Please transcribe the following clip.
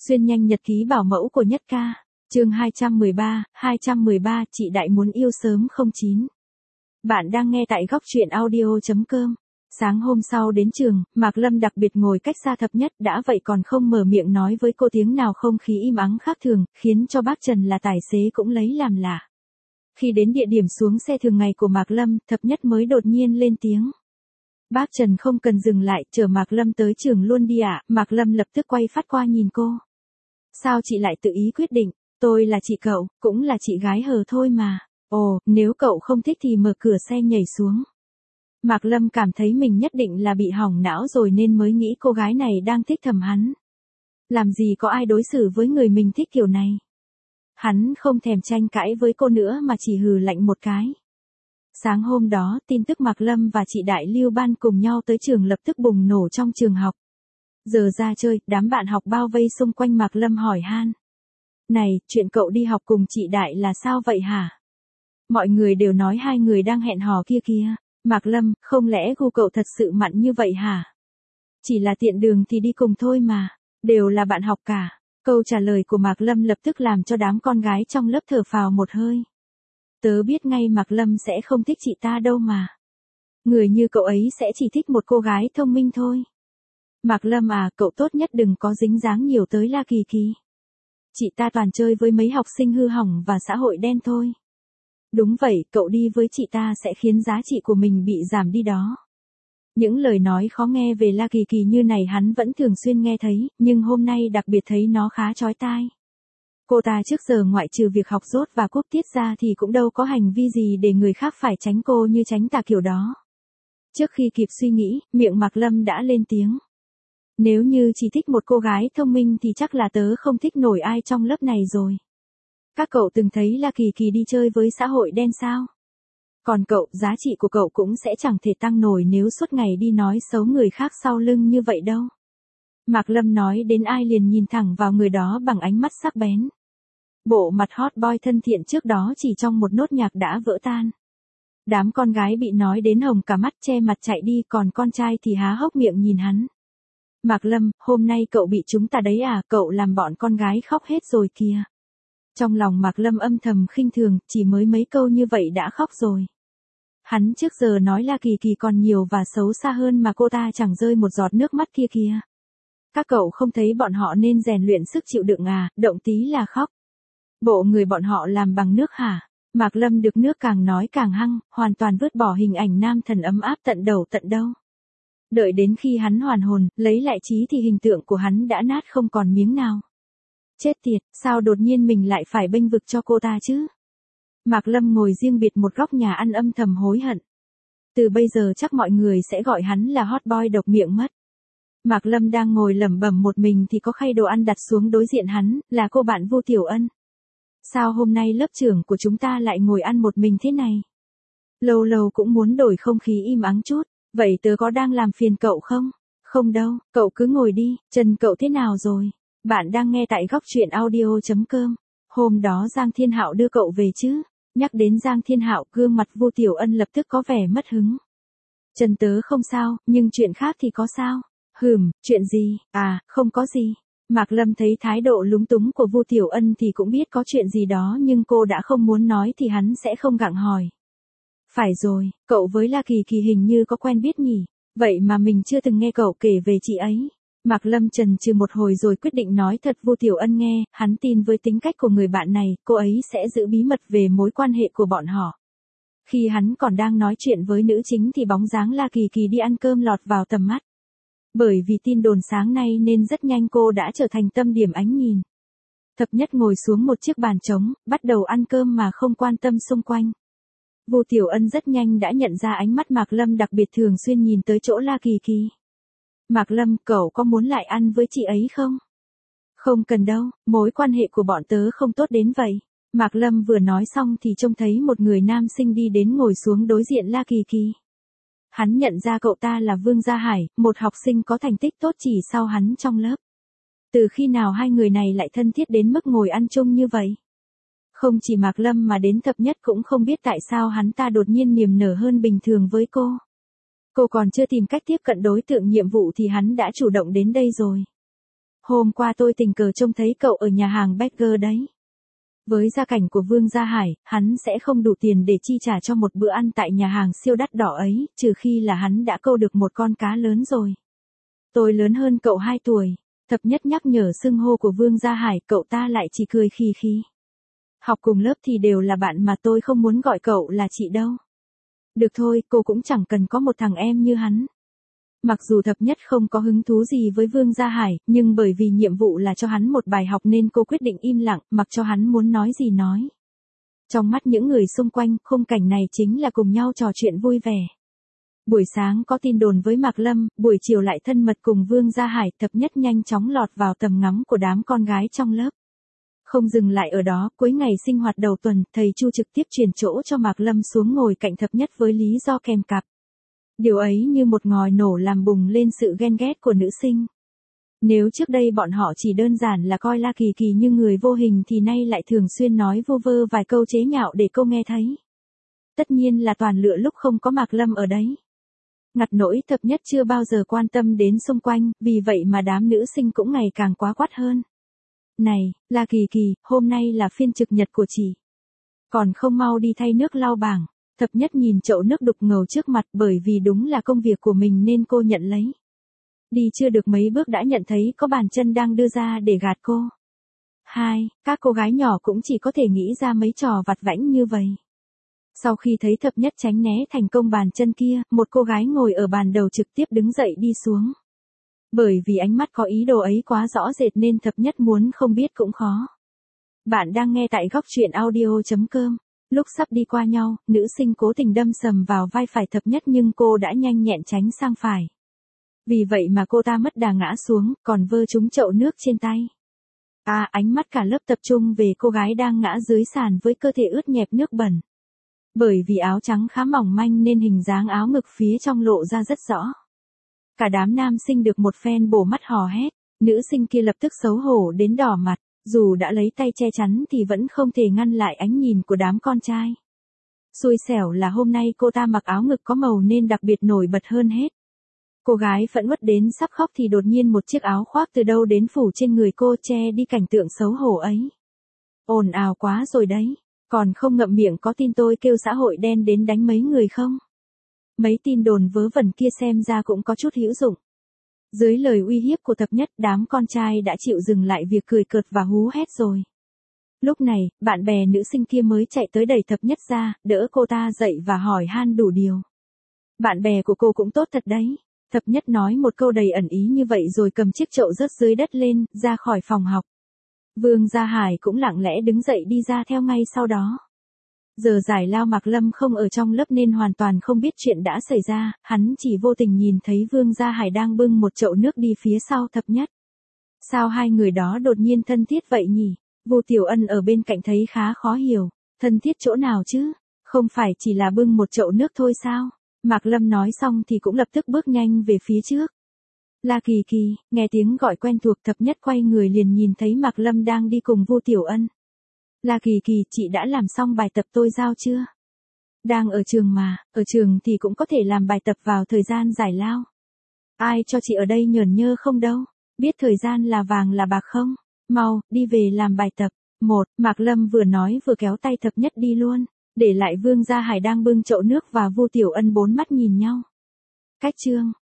Xuyên nhanh nhật ký bảo mẫu của Nhất Ca. Chương 213, chị Đại muốn yêu sớm 09. Bạn đang nghe tại góc truyện audio.com. Sáng hôm sau đến trường, Mạc Lâm đặc biệt ngồi cách xa Thập Nhất, đã vậy còn không mở miệng nói với cô tiếng nào, không khí im ắng khác thường, khiến cho bác Trần là tài xế cũng lấy làm lạ. Khi đến địa điểm xuống xe thường ngày của Mạc Lâm, Thập Nhất mới đột nhiên lên tiếng. Bác Trần không cần dừng lại, chở Mạc Lâm tới trường luôn đi ạ. Mạc Lâm lập tức quay phát qua nhìn cô. Sao chị lại tự ý quyết định? Tôi là chị cậu, cũng là chị gái hờ thôi mà. Ồ, nếu cậu không thích thì mở cửa xe nhảy xuống. Mạc Lâm cảm thấy mình nhất định là bị hỏng não rồi nên mới nghĩ cô gái này đang thích thầm hắn. Làm gì có ai đối xử với người mình thích kiểu này. Hắn không thèm tranh cãi với cô nữa mà chỉ hừ lạnh một cái. Sáng hôm đó, tin tức Mạc Lâm và chị Đại Lưu Ban cùng nhau tới trường lập tức bùng nổ trong trường học. Giờ ra chơi, đám bạn học bao vây xung quanh Mạc Lâm hỏi han. Này, chuyện cậu đi học cùng chị Đại là sao vậy hả? Mọi người đều nói hai người đang hẹn hò kia kìa. Mạc Lâm, không lẽ gu cậu thật sự mặn như vậy hả? Chỉ là tiện đường thì đi cùng thôi mà, đều là bạn học cả. Câu trả lời của Mạc Lâm lập tức làm cho đám con gái trong lớp thở phào một hơi. Tớ biết ngay Mạc Lâm sẽ không thích chị ta đâu mà. Người như cậu ấy sẽ chỉ thích một cô gái thông minh thôi. Mạc Lâm à, cậu tốt nhất đừng có dính dáng nhiều tới La Kỳ Kỳ. Chị ta toàn chơi với mấy học sinh hư hỏng và xã hội đen thôi. Đúng vậy, cậu đi với chị ta sẽ khiến giá trị của mình bị giảm đi đó. Những lời nói khó nghe về La Kỳ Kỳ như này hắn vẫn thường xuyên nghe thấy, nhưng hôm nay đặc biệt thấy nó khá chói tai. Cô ta trước giờ ngoại trừ việc học dốt và cúp tiết ra thì cũng đâu có hành vi gì để người khác phải tránh cô như tránh tà kiểu đó. Trước khi kịp suy nghĩ, miệng Mạc Lâm đã lên tiếng. Nếu như chỉ thích một cô gái thông minh thì chắc là tớ không thích nổi ai trong lớp này rồi. Các cậu từng thấy La Kỳ Kỳ đi chơi với xã hội đen sao? Còn cậu, giá trị của cậu cũng sẽ chẳng thể tăng nổi nếu suốt ngày đi nói xấu người khác sau lưng như vậy đâu. Mạc Lâm nói đến ai liền nhìn thẳng vào người đó bằng ánh mắt sắc bén. Bộ mặt hot boy thân thiện trước đó chỉ trong một nốt nhạc đã vỡ tan. Đám con gái bị nói đến hồng cả mắt che mặt chạy đi, còn con trai thì há hốc miệng nhìn hắn. Mạc Lâm, hôm nay cậu bị chúng ta đấy à, cậu làm bọn con gái khóc hết rồi kìa. Trong lòng Mạc Lâm âm thầm khinh thường, chỉ mới mấy câu như vậy đã khóc rồi. Hắn trước giờ nói La Kỳ Kỳ còn nhiều và xấu xa hơn mà cô ta chẳng rơi một giọt nước mắt kia kìa. Các cậu không thấy bọn họ nên rèn luyện sức chịu đựng à, động tí là khóc. Bộ người bọn họ làm bằng nước hả? Mạc Lâm được nước càng nói càng hăng, hoàn toàn vứt bỏ hình ảnh nam thần ấm áp tận đầu tận đâu. Đợi đến khi hắn hoàn hồn, lấy lại trí thì hình tượng của hắn đã nát không còn miếng nào. Chết tiệt, sao đột nhiên mình lại phải bênh vực cho cô ta chứ? Mạc Lâm ngồi riêng biệt một góc nhà ăn âm thầm hối hận. Từ bây giờ chắc mọi người sẽ gọi hắn là hot boy độc miệng mất. Mạc Lâm đang ngồi lẩm bẩm một mình thì có khay đồ ăn đặt xuống đối diện hắn, là cô bạn Vu Tiểu Ân. Sao hôm nay lớp trưởng của chúng ta lại ngồi ăn một mình thế này? Lâu lâu cũng muốn đổi không khí im ắng chút, vậy tớ có đang làm phiền cậu không? Không đâu, cậu cứ ngồi đi, chân cậu thế nào rồi? Bạn đang nghe tại góc truyện audio.com. Hôm đó Giang Thiên Hạo đưa cậu về chứ? Nhắc đến Giang Thiên Hạo, gương mặt Vu Tiểu Ân lập tức có vẻ mất hứng. Chân tớ không sao, nhưng chuyện khác thì có sao? Chuyện gì? À, không có gì. Mạc Lâm thấy thái độ lúng túng của Vu Tiểu Ân thì cũng biết có chuyện gì đó, nhưng cô đã không muốn nói thì hắn sẽ không gặng hỏi. Phải rồi, cậu với La Kỳ Kỳ hình như có quen biết nhỉ? Vậy mà mình chưa từng nghe cậu kể về chị ấy. Mạc Lâm chần chừ một hồi rồi quyết định nói thật Vu Tiểu Ân nghe, hắn tin với tính cách của người bạn này, cô ấy sẽ giữ bí mật về mối quan hệ của bọn họ. Khi hắn còn đang nói chuyện với nữ chính thì bóng dáng La Kỳ Kỳ đi ăn cơm lọt vào tầm mắt. Bởi vì tin đồn sáng nay nên rất nhanh cô đã trở thành tâm điểm ánh nhìn. Thập Nhất ngồi xuống một chiếc bàn trống, bắt đầu ăn cơm mà không quan tâm xung quanh. Vu Tiểu Ân rất nhanh đã nhận ra ánh mắt Mạc Lâm đặc biệt thường xuyên nhìn tới chỗ La Kỳ Kỳ. Mạc Lâm, cậu có muốn lại ăn với chị ấy không? Không cần đâu, mối quan hệ của bọn tớ không tốt đến vậy. Mạc Lâm vừa nói xong thì trông thấy một người nam sinh đi đến ngồi xuống đối diện La Kỳ Kỳ. Hắn nhận ra cậu ta là Vương Gia Hải, một học sinh có thành tích tốt chỉ sau hắn trong lớp. Từ khi nào hai người này lại thân thiết đến mức ngồi ăn chung như vậy? Không chỉ Mạc Lâm mà đến Thập Nhất cũng không biết tại sao hắn ta đột nhiên niềm nở hơn bình thường với cô. Cô còn chưa tìm cách tiếp cận đối tượng nhiệm vụ thì hắn đã chủ động đến đây rồi. Hôm qua tôi tình cờ trông thấy cậu ở nhà hàng Burger đấy. Với gia cảnh của Vương Gia Hải, hắn sẽ không đủ tiền để chi trả cho một bữa ăn tại nhà hàng siêu đắt đỏ ấy, trừ khi là hắn đã câu được một con cá lớn rồi. Tôi lớn hơn cậu 2 tuổi. Thập nhất nhắc nhở xưng hô của Vương Gia Hải, cậu ta lại chỉ cười khì khì. Học cùng lớp thì đều là bạn mà, tôi không muốn gọi cậu là chị đâu. Được thôi, cô cũng chẳng cần có một thằng em như hắn. Mặc dù thập nhất không có hứng thú gì với Vương Gia Hải, nhưng bởi vì nhiệm vụ là cho hắn một bài học nên cô quyết định im lặng, mặc cho hắn muốn nói gì nói. Trong mắt những người xung quanh, khung cảnh này chính là cùng nhau trò chuyện vui vẻ. Buổi sáng có tin đồn với Mạc Lâm, buổi chiều lại thân mật cùng Vương Gia Hải, thập nhất nhanh chóng lọt vào tầm ngắm của đám con gái trong lớp. Không dừng lại ở đó, cuối ngày sinh hoạt đầu tuần, thầy Chu trực tiếp chuyển chỗ cho Mạc Lâm xuống ngồi cạnh thập nhất với lý do kèm cặp. Điều ấy như một ngòi nổ làm bùng lên sự ghen ghét của nữ sinh. Nếu trước đây bọn họ chỉ đơn giản là coi La Kỳ Kỳ như người vô hình thì nay lại thường xuyên nói vu vơ vài câu chế nhạo để cô nghe thấy. Tất nhiên là toàn lựa lúc không có Mạc Lâm ở đấy. Ngặt nỗi thập nhất chưa bao giờ quan tâm đến xung quanh, vì vậy mà đám nữ sinh cũng ngày càng quá quắt hơn. Này, La Kỳ Kỳ, hôm nay là phiên trực nhật của chị. Còn không mau đi thay nước lau bảng. Thập nhất nhìn chậu nước đục ngầu trước mặt, bởi vì đúng là công việc của mình nên cô nhận lấy. Đi chưa được mấy bước đã nhận thấy có bàn chân đang đưa ra để gạt cô. Các cô gái nhỏ cũng chỉ có thể nghĩ ra mấy trò vặt vãnh như vậy. Sau khi thấy thập nhất tránh né thành công bàn chân kia, một cô gái ngồi ở bàn đầu trực tiếp đứng dậy đi xuống. Bởi vì ánh mắt có ý đồ ấy quá rõ rệt nên thập nhất muốn không biết cũng khó. Bạn đang nghe tại góc truyện audio.com. Lúc sắp đi qua nhau, nữ sinh cố tình đâm sầm vào vai phải thập nhất nhưng cô đã nhanh nhẹn tránh sang phải. Vì vậy mà cô ta mất đà ngã xuống, còn vơ trúng chậu nước trên tay. Ánh mắt cả lớp tập trung về cô gái đang ngã dưới sàn với cơ thể ướt nhẹp nước bẩn. Bởi vì áo trắng khá mỏng manh nên hình dáng áo ngực phía trong lộ ra rất rõ. Cả đám nam sinh được một phen bổ mắt hò hét, nữ sinh kia lập tức xấu hổ đến đỏ mặt. Dù đã lấy tay che chắn thì vẫn không thể ngăn lại ánh nhìn của đám con trai. Xui xẻo là hôm nay cô ta mặc áo ngực có màu nên đặc biệt nổi bật hơn hết. Cô gái phẫn uất đến sắp khóc thì đột nhiên một chiếc áo khoác từ đâu đến phủ trên người cô che đi cảnh tượng xấu hổ ấy. Ồn ào quá rồi đấy, còn không ngậm miệng có tin tôi kêu xã hội đen đến đánh mấy người không? Mấy tin đồn vớ vẩn kia xem ra cũng có chút hữu dụng. Dưới lời uy hiếp của thập nhất, đám con trai đã chịu dừng lại việc cười cợt và hú hét rồi. Lúc này, bạn bè nữ sinh kia mới chạy tới đẩy thập nhất ra, đỡ cô ta dậy và hỏi han đủ điều. Bạn bè của cô cũng tốt thật đấy. Thập nhất nói một câu đầy ẩn ý như vậy rồi cầm chiếc chậu rớt dưới đất lên, ra khỏi phòng học. Vương Gia Hải cũng lặng lẽ đứng dậy đi ra theo ngay sau đó. Giờ giải lao Mạc Lâm không ở trong lớp nên hoàn toàn không biết chuyện đã xảy ra, hắn chỉ vô tình nhìn thấy Vương Gia Hải đang bưng một chậu nước đi phía sau thập nhất. Sao hai người đó đột nhiên thân thiết vậy nhỉ? Vu Tiểu Ân ở bên cạnh thấy khá khó hiểu, thân thiết chỗ nào chứ? Không phải chỉ là bưng một chậu nước thôi sao? Mạc Lâm nói xong thì cũng lập tức bước nhanh về phía trước. La Kỳ Kỳ, nghe tiếng gọi quen thuộc thập nhất quay người liền nhìn thấy Mạc Lâm đang đi cùng Vu Tiểu Ân. La Kỳ Kỳ, chị đã làm xong bài tập tôi giao chưa? Đang ở trường mà, ở trường thì cũng có thể làm bài tập vào thời gian giải lao. Ai cho chị ở đây nhởn nhơ không đâu, biết thời gian là vàng là bạc không? Mau, đi về làm bài tập. Mạc Lâm vừa nói vừa kéo tay thập nhất đi luôn, để lại Vương Gia Hải đang bưng chậu nước và Vu Tiểu Ân bốn mắt nhìn nhau. Cách chương